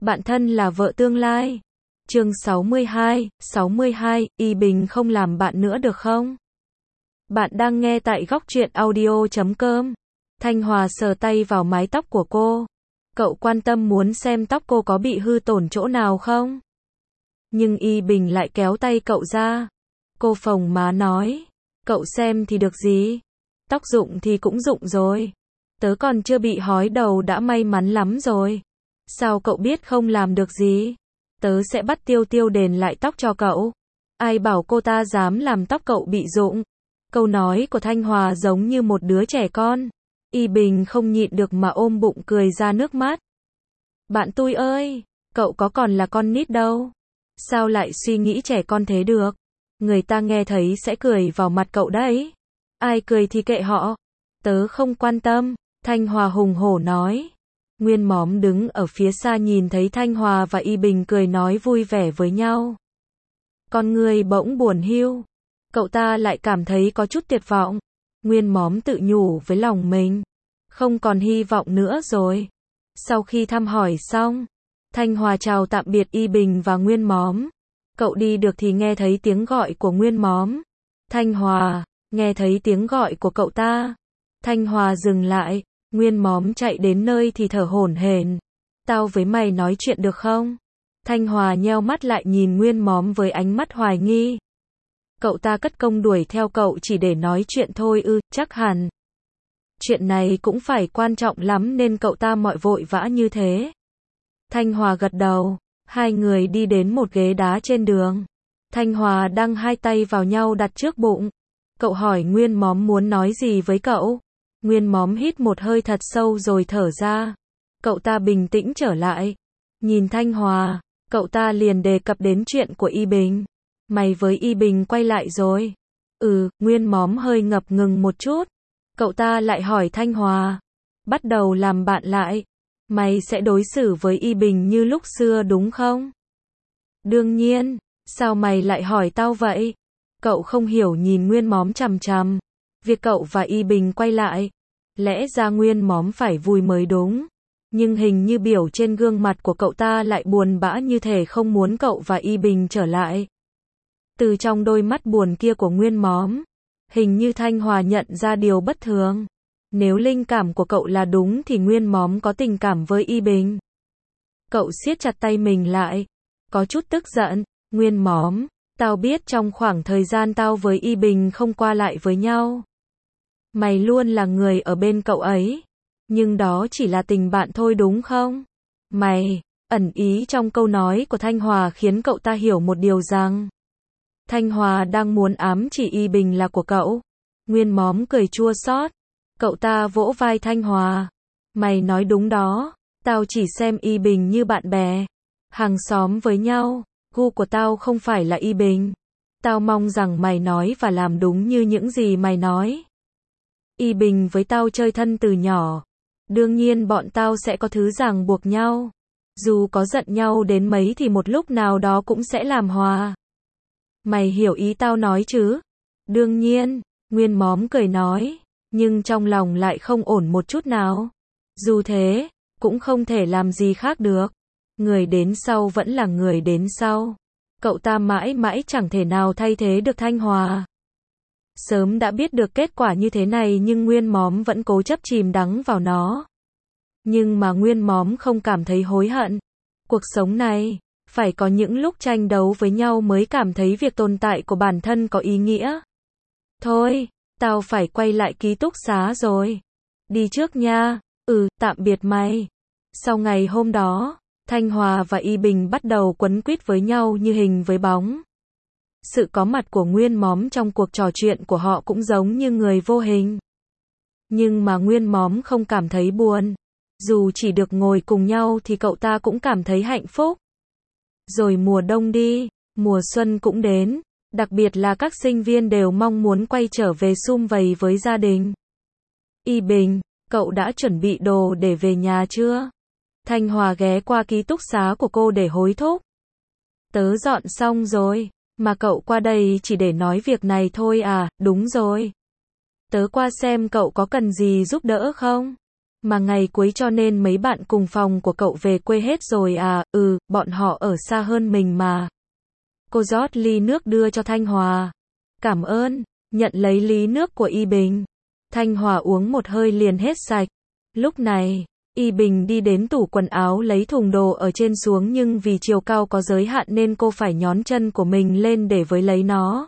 Bạn thân là vợ tương lai. Chương 62, Y Bình không làm bạn nữa được không? Bạn đang nghe tại góc truyện audio.com. Thanh Hòa sờ tay vào mái tóc của cô. Cậu quan tâm muốn xem tóc cô có bị hư tổn chỗ nào không? Nhưng Y Bình lại kéo tay cậu ra. Cô phồng má nói, cậu xem thì được gì? Tóc rụng thì cũng rụng rồi. Tớ còn chưa bị hói đầu đã may mắn lắm rồi. Sao cậu biết không làm được gì? Tớ sẽ bắt Tiêu Tiêu đền lại tóc cho cậu. Ai bảo cô ta dám làm tóc cậu bị rụng? Câu nói của Thanh Hòa giống như một đứa trẻ con. Y Bình không nhịn được mà ôm bụng cười ra nước mắt. Bạn tôi ơi, cậu có còn là con nít đâu. Sao lại suy nghĩ trẻ con thế được? Người ta nghe thấy sẽ cười vào mặt cậu đấy. Ai cười thì kệ họ. Tớ không quan tâm, Thanh Hòa hùng hổ nói. Nguyên Móm đứng ở phía xa nhìn thấy Thanh Hòa và Y Bình cười nói vui vẻ với nhau. Con người bỗng buồn hiu. Cậu ta lại cảm thấy có chút tuyệt vọng. Nguyên Móm tự nhủ với lòng mình. Không còn hy vọng nữa rồi. Sau khi thăm hỏi xong, Thanh Hòa chào tạm biệt Y Bình và Nguyên Móm. Cậu đi được thì nghe thấy tiếng gọi của Nguyên Móm. Thanh Hòa, nghe thấy tiếng gọi của cậu ta. Thanh Hòa dừng lại. Nguyên Móm chạy đến nơi thì thở hổn hển. Tao với mày nói chuyện được không? Thanh Hòa nheo mắt lại nhìn Nguyên Móm với ánh mắt hoài nghi. Cậu ta cất công đuổi theo cậu chỉ để nói chuyện thôi ư? Chắc hẳn. Chuyện này cũng phải quan trọng lắm nên cậu ta mọi vội vã như thế. Thanh Hòa gật đầu. Hai người đi đến một ghế đá trên đường. Thanh Hòa đăng hai tay vào nhau đặt trước bụng. Cậu hỏi Nguyên Móm muốn nói gì với cậu. Nguyên Móm hít một hơi thật sâu rồi thở ra. Cậu ta bình tĩnh trở lại. Nhìn Thanh Hòa, cậu ta liền đề cập đến chuyện của Y Bình. Mày với Y Bình quay lại rồi. Nguyên Móm hơi ngập ngừng một chút. Cậu ta lại hỏi Thanh Hòa. Bắt đầu làm bạn lại. Mày sẽ đối xử với Y Bình như lúc xưa đúng không? Đương nhiên. Sao mày lại hỏi tao vậy? Cậu không hiểu nhìn Nguyên Móm chằm chằm. Việc cậu và Y Bình quay lại. Lẽ ra Nguyên Móm phải vui mới đúng. Nhưng hình như biểu trên gương mặt của cậu ta lại buồn bã như thể không muốn cậu và Y Bình trở lại. Từ trong đôi mắt buồn kia của Nguyên Móm, hình như Thanh Hòa nhận ra điều bất thường. Nếu linh cảm của cậu là đúng thì Nguyên Móm có tình cảm với Y Bình. Cậu siết chặt tay mình lại. Có chút tức giận. Nguyên Móm, tao biết trong khoảng thời gian tao với Y Bình không qua lại với nhau. Mày luôn là người ở bên cậu ấy. Nhưng đó chỉ là tình bạn thôi đúng không? Mày, ẩn ý trong câu nói của Thanh Hòa khiến cậu ta hiểu một điều rằng Thanh Hòa đang muốn ám chỉ Y Bình là của cậu. Nguyên Móm cười chua xót. Cậu ta vỗ vai Thanh Hòa. Mày nói đúng đó. Tao chỉ xem Y Bình như bạn bè. Hàng xóm với nhau. Gu của tao không phải là Y Bình. Tao mong rằng mày nói và làm đúng như những gì mày nói. Y Bình với tao chơi thân từ nhỏ. Đương nhiên bọn tao sẽ có thứ ràng buộc nhau. Dù có giận nhau đến mấy thì một lúc nào đó cũng sẽ làm hòa. Mày hiểu ý tao nói chứ? Đương nhiên, Nguyên Móm cười nói. Nhưng trong lòng lại không ổn một chút nào. Dù thế, cũng không thể làm gì khác được. Người đến sau vẫn là người đến sau. Cậu ta mãi mãi chẳng thể nào thay thế được Thanh Hòa. Sớm đã biết được kết quả như thế này nhưng Nguyên Móm vẫn cố chấp chìm đắm vào nó. Nhưng mà Nguyên Móm không cảm thấy hối hận. Cuộc sống này, phải có những lúc tranh đấu với nhau mới cảm thấy việc tồn tại của bản thân có ý nghĩa. Thôi, tao phải quay lại ký túc xá rồi. Đi trước nha. Tạm biệt mày. Sau ngày hôm đó, Thanh Hòa và Y Bình bắt đầu quấn quýt với nhau như hình với bóng. Sự có mặt của Nguyên Móm trong cuộc trò chuyện của họ cũng giống như người vô hình. Nhưng mà Nguyên Móm không cảm thấy buồn. Dù chỉ được ngồi cùng nhau thì cậu ta cũng cảm thấy hạnh phúc. Rồi mùa đông đi, mùa xuân cũng đến. Đặc biệt là các sinh viên đều mong muốn quay trở về sum vầy với gia đình. Y Bình, cậu đã chuẩn bị đồ để về nhà chưa? Thanh Hòa ghé qua ký túc xá của cô để hối thúc. Tớ dọn xong rồi. Mà cậu qua đây chỉ để nói việc này thôi à? Đúng rồi. Tớ qua xem cậu có cần gì giúp đỡ không? Mà ngày cuối cho nên mấy bạn cùng phòng của cậu về quê hết rồi à? Bọn họ ở xa hơn mình mà. Cô rót ly nước đưa cho Thanh Hòa. Cảm ơn, nhận lấy ly nước của Y Bình. Thanh Hòa uống một hơi liền hết sạch. Lúc này, Y Bình đi đến tủ quần áo lấy thùng đồ ở trên xuống nhưng vì chiều cao có giới hạn nên cô phải nhón chân của mình lên để với lấy nó.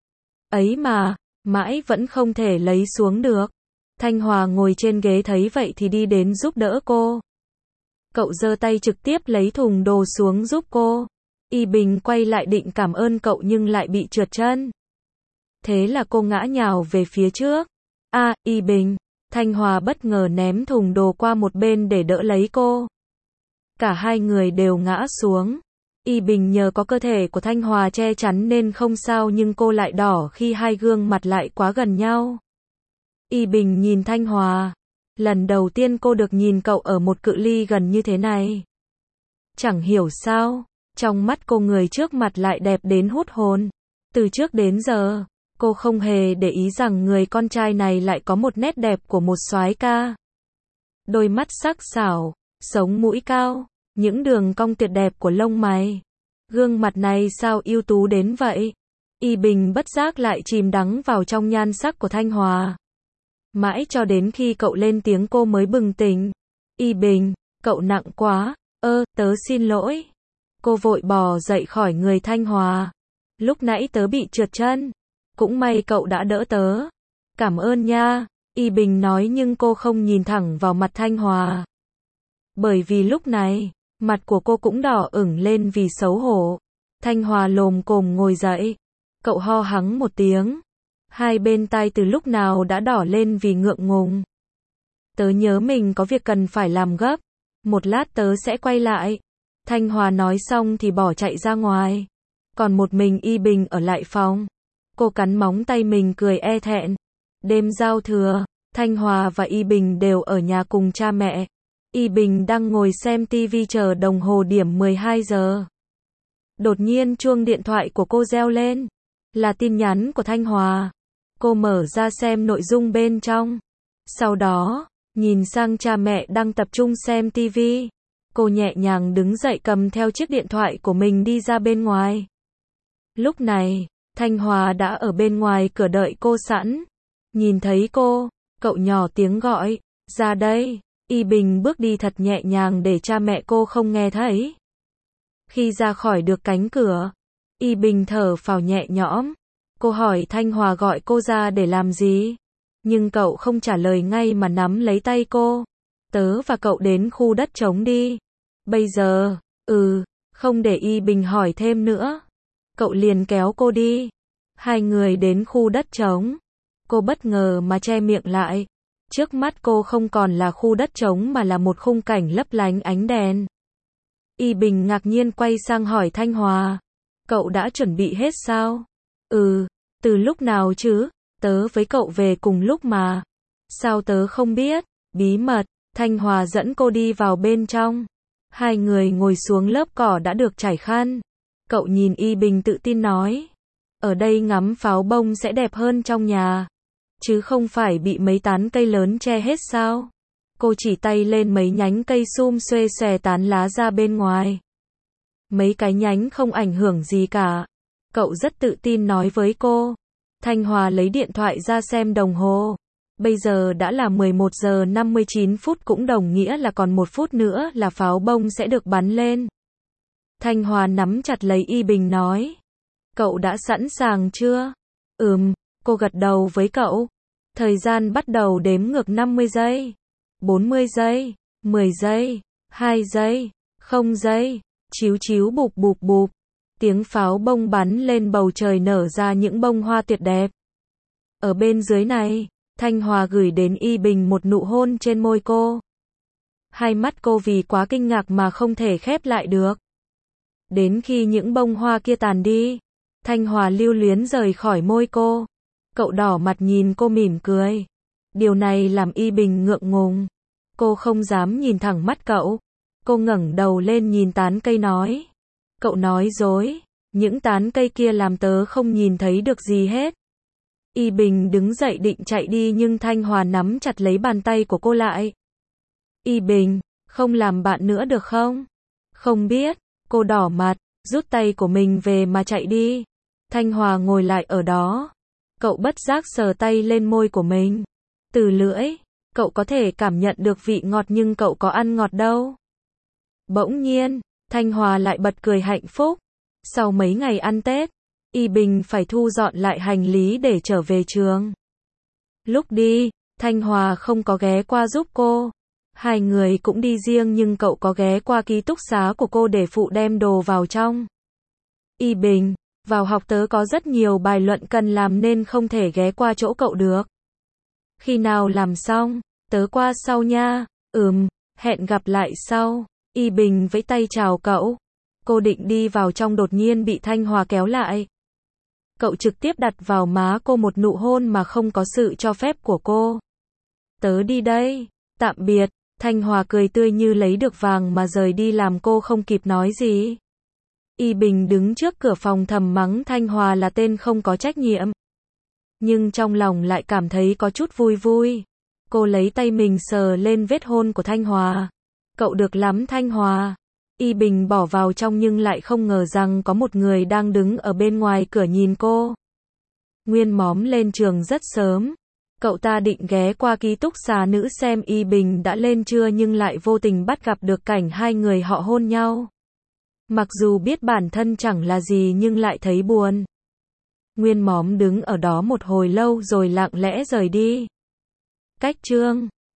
Ấy mà, mãi vẫn không thể lấy xuống được. Thanh Hòa ngồi trên ghế thấy vậy thì đi đến giúp đỡ cô. Cậu giơ tay trực tiếp lấy thùng đồ xuống giúp cô. Y Bình quay lại định cảm ơn cậu nhưng lại bị trượt chân. Thế là cô ngã nhào về phía trước. Y Bình. Thanh Hòa bất ngờ ném thùng đồ qua một bên để đỡ lấy cô. Cả hai người đều ngã xuống. Y Bình nhờ có cơ thể của Thanh Hòa che chắn nên không sao nhưng cô lại đỏ khi hai gương mặt lại quá gần nhau. Y Bình nhìn Thanh Hòa. Lần đầu tiên cô được nhìn cậu ở một cự ly gần như thế này. Chẳng hiểu sao, trong mắt cô người trước mặt lại đẹp đến hút hồn. Từ trước đến giờ, cô không hề để ý rằng người con trai này lại có một nét đẹp của một soái ca. Đôi mắt sắc sảo, sống mũi cao, những đường cong tuyệt đẹp của lông mày. Gương mặt này sao ưu tú đến vậy? Y Bình bất giác lại chìm đắm vào trong nhan sắc của Thanh Hòa. Mãi cho đến khi cậu lên tiếng cô mới bừng tỉnh. Y Bình, cậu nặng quá. Tớ xin lỗi. Cô vội bò dậy khỏi người Thanh Hòa. Lúc nãy tớ bị trượt chân. Cũng may cậu đã đỡ tớ. Cảm ơn nha. Y Bình nói nhưng cô không nhìn thẳng vào mặt Thanh Hòa. Bởi vì lúc này, mặt của cô cũng đỏ ửng lên vì xấu hổ. Thanh Hòa lồm cồm ngồi dậy. Cậu ho hắng một tiếng. Hai bên tai từ lúc nào đã đỏ lên vì ngượng ngùng. Tớ nhớ mình có việc cần phải làm gấp. Một lát tớ sẽ quay lại. Thanh Hòa nói xong thì bỏ chạy ra ngoài. Còn một mình Y Bình ở lại phòng. Cô cắn móng tay mình cười e thẹn. Đêm giao thừa, Thanh Hòa và Y Bình đều ở nhà cùng cha mẹ. Y Bình đang ngồi xem tivi chờ đồng hồ điểm 12 giờ. Đột nhiên chuông điện thoại của cô reo lên. Là tin nhắn của Thanh Hòa. Cô mở ra xem nội dung bên trong. Sau đó, nhìn sang cha mẹ đang tập trung xem tivi. Cô nhẹ nhàng đứng dậy cầm theo chiếc điện thoại của mình đi ra bên ngoài. Lúc này, Thanh Hòa đã ở bên ngoài cửa đợi cô sẵn. Nhìn thấy cô, cậu nhỏ tiếng gọi, ra đây. Y Bình bước đi thật nhẹ nhàng để cha mẹ cô không nghe thấy. Khi ra khỏi được cánh cửa, Y Bình thở phào nhẹ nhõm. Cô hỏi Thanh Hòa gọi cô ra để làm gì? Nhưng cậu không trả lời ngay mà nắm lấy tay cô. Tớ và cậu đến khu đất trống đi. Bây giờ, không để Y Bình hỏi thêm nữa. Cậu liền kéo cô đi. Hai người đến khu đất trống. Cô bất ngờ mà che miệng lại. Trước mắt cô không còn là khu đất trống mà là một khung cảnh lấp lánh ánh đèn. Y Bình ngạc nhiên quay sang hỏi Thanh Hòa. Cậu đã chuẩn bị hết sao? Từ lúc nào chứ? Tớ với cậu về cùng lúc mà. Sao tớ không biết? Bí mật. Thanh Hòa dẫn cô đi vào bên trong. Hai người ngồi xuống lớp cỏ đã được trải khăn. Cậu nhìn Y Bình tự tin nói. Ở đây ngắm pháo bông sẽ đẹp hơn trong nhà. Chứ không phải bị mấy tán cây lớn che hết sao? Cô chỉ tay lên mấy nhánh cây sum xuê xòe tán lá ra bên ngoài. Mấy cái nhánh không ảnh hưởng gì cả. Cậu rất tự tin nói với cô. Thanh Hòa lấy điện thoại ra xem đồng hồ. Bây giờ đã là 11 giờ 59 phút cũng đồng nghĩa là còn 1 phút nữa là pháo bông sẽ được bắn lên. Thanh Hòa nắm chặt lấy Y Bình nói. Cậu đã sẵn sàng chưa? Cô gật đầu với cậu. Thời gian bắt đầu đếm ngược 50 giây, 40 giây, 10 giây, 2 giây, 0 giây, chíu chíu bụp bụp bụp. Tiếng pháo bông bắn lên bầu trời nở ra những bông hoa tuyệt đẹp. Ở bên dưới này, Thanh Hòa gửi đến Y Bình một nụ hôn trên môi cô. Hai mắt cô vì quá kinh ngạc mà không thể khép lại được. Đến khi những bông hoa kia tàn đi, Thanh Hòa lưu luyến rời khỏi môi cô. Cậu đỏ mặt nhìn cô mỉm cười. Điều này làm Y Bình ngượng ngùng. Cô không dám nhìn thẳng mắt cậu. Cô ngẩng đầu lên nhìn tán cây nói. Cậu nói dối. Những tán cây kia làm tớ không nhìn thấy được gì hết. Y Bình đứng dậy định chạy đi nhưng Thanh Hòa nắm chặt lấy bàn tay của cô lại. Y Bình, không làm bạn nữa được không? Không biết, cô đỏ mặt, rút tay của mình về mà chạy đi. Thanh Hòa ngồi lại ở đó. Cậu bất giác sờ tay lên môi của mình. Từ lưỡi, cậu có thể cảm nhận được vị ngọt nhưng cậu có ăn ngọt đâu. Bỗng nhiên, Thanh Hòa lại bật cười hạnh phúc. Sau mấy ngày ăn Tết, Y Bình phải thu dọn lại hành lý để trở về trường. Lúc đi, Thanh Hòa không có ghé qua giúp cô. Hai người cũng đi riêng nhưng cậu có ghé qua ký túc xá của cô để phụ đem đồ vào trong. Y Bình, vào học tớ có rất nhiều bài luận cần làm nên không thể ghé qua chỗ cậu được. Khi nào làm xong, tớ qua sau nha. Hẹn gặp lại sau. Y Bình vẫy tay chào cậu. Cô định đi vào trong đột nhiên bị Thanh Hòa kéo lại. Cậu trực tiếp đặt vào má cô một nụ hôn mà không có sự cho phép của cô. Tớ đi đây. Tạm biệt. Thanh Hòa cười tươi như lấy được vàng mà rời đi làm cô không kịp nói gì. Y Bình đứng trước cửa phòng thầm mắng Thanh Hòa là tên không có trách nhiệm. Nhưng trong lòng lại cảm thấy có chút vui vui. Cô lấy tay mình sờ lên vết hôn của Thanh Hòa. Cậu được lắm Thanh Hòa. Y Bình bỏ vào trong nhưng lại không ngờ rằng có một người đang đứng ở bên ngoài cửa nhìn cô. Nguyên Móm lên trường rất sớm. Cậu ta định ghé qua ký túc xá nữ xem Y Bình đã lên chưa nhưng lại vô tình bắt gặp được cảnh hai người họ hôn nhau. Mặc dù biết bản thân chẳng là gì nhưng lại thấy buồn. Nguyên Móm đứng ở đó một hồi lâu rồi lặng lẽ rời đi. Cách chương